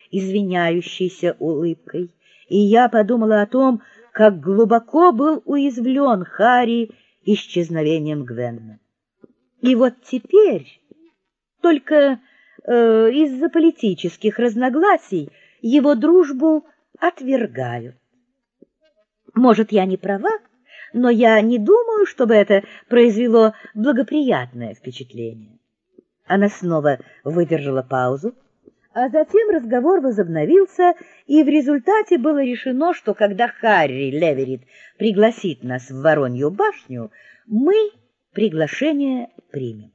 извиняющейся улыбкой, и я подумала о том, как глубоко был уязвлен Харри исчезновением Гвенны. И вот теперь, только из-за политических разногласий, его дружбу отвергают. Может, я не права, но я не думаю, чтобы это произвело благоприятное впечатление. Она снова выдержала паузу, а затем разговор возобновился, и в результате было решено, что когда Харри Леверид пригласит нас в Воронью башню, мы приглашение примем.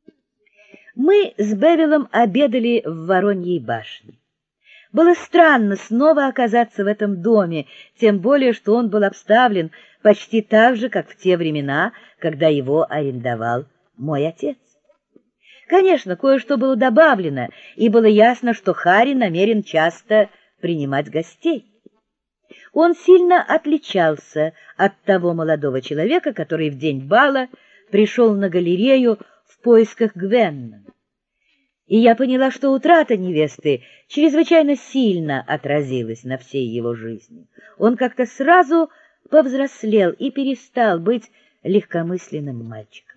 Мы с Бевилом обедали в Вороньей башне. Было странно снова оказаться в этом доме, тем более, что он был обставлен почти так же, как в те времена, когда его арендовал мой отец. Конечно, кое-что было добавлено, и было ясно, что Харри намерен часто принимать гостей. Он сильно отличался от того молодого человека, который в день бала пришел на галерею в поисках Гвенны. И я поняла, что утрата невесты чрезвычайно сильно отразилась на всей его жизни. Он как-то сразу повзрослел и перестал быть легкомысленным мальчиком.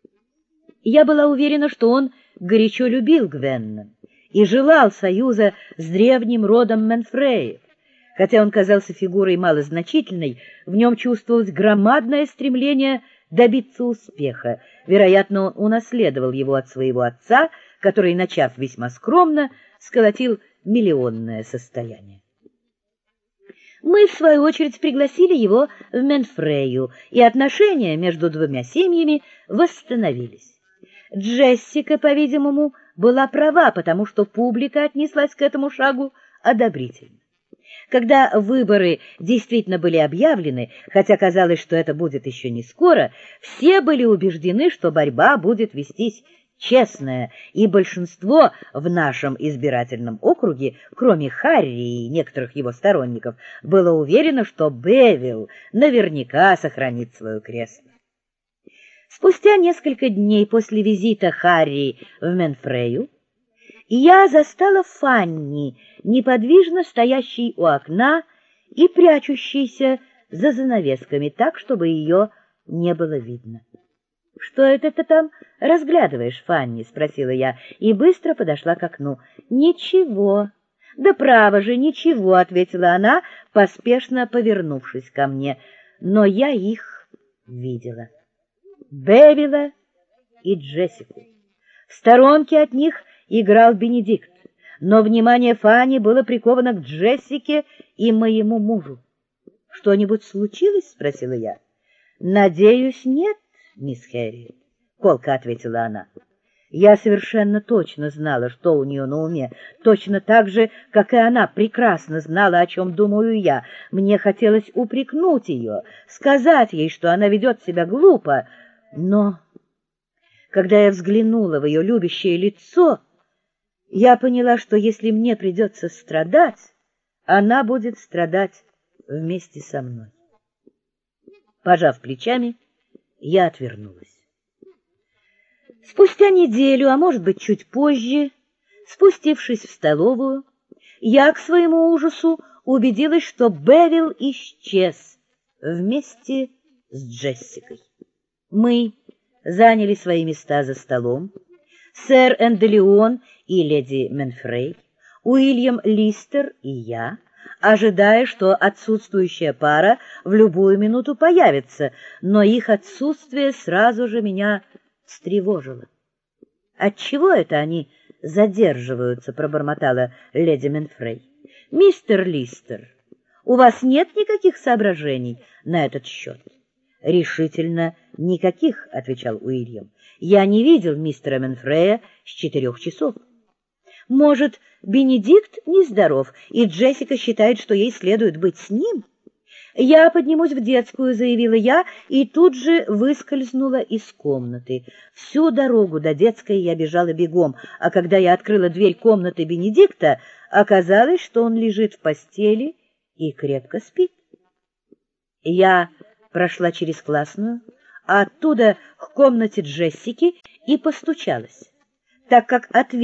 Я была уверена, что он горячо любил Гвенну и желал союза с древним родом Менфреев. Хотя он казался фигурой малозначительной, в нем чувствовалось громадное стремление добиться успеха. Вероятно, он унаследовал его от своего отца, который, начав весьма скромно, сколотил миллионное состояние. Мы, в свою очередь, пригласили его в Менфрею, и отношения между двумя семьями восстановились. Джессика, по-видимому, была права, потому что публика отнеслась к этому шагу одобрительно. Когда выборы действительно были объявлены, хотя казалось, что это будет еще не скоро, все были убеждены, что борьба будет вестись честная, и большинство в нашем избирательном округе, кроме Харри и некоторых его сторонников, было уверено, что Бевил наверняка сохранит свое кресло. Спустя несколько дней после визита Харри в Менфрею я застала Фанни, неподвижно стоящей у окна и прячущейся за занавесками так, чтобы ее не было видно. — Что это ты там разглядываешь, Фанни? — спросила я и быстро подошла к окну. — Ничего. — Да право же, ничего, — ответила она, поспешно повернувшись ко мне. Но я их видела. Бевила и Джессику. В сторонке от них играл Бенедикт, но внимание Фанни было приковано к Джессике и моему мужу. — Что-нибудь случилось? — спросила я. — Надеюсь, нет, мисс Хэрриет, — колко ответила она. Я совершенно точно знала, что у нее на уме, точно так же, как и она прекрасно знала, о чем думаю я. Мне хотелось упрекнуть ее, сказать ей, что она ведет себя глупо, но когда я взглянула в ее любящее лицо, я поняла, что если мне придется страдать, она будет страдать вместе со мной. Пожав плечами, я отвернулась. Спустя неделю, а может быть чуть позже, спустившись в столовую, я к своему ужасу убедилась, что Бевил исчез вместе с Джессикой. Мы заняли свои места за столом. Сэр Энделеон и леди Менфрей, Уильям Листер и я, ожидая, что отсутствующая пара в любую минуту появится, но их отсутствие сразу же меня встревожило. — Отчего это они задерживаются? — пробормотала леди Менфрей. — Мистер Листер, у вас нет никаких соображений на этот счет? — Решительно никаких, — отвечал Уильям. — Я не видел мистера Менфрея с 4 часов. Может, Бенедикт нездоров, и Джессика считает, что ей следует быть с ним? Я поднимусь в детскую, — заявила я, и тут же выскользнула из комнаты. Всю дорогу до детской я бежала бегом, а когда я открыла дверь комнаты Бенедикта, оказалось, что он лежит в постели и крепко спит. Я прошла через классную, а оттуда к комнате Джессики и постучалась, так как ответ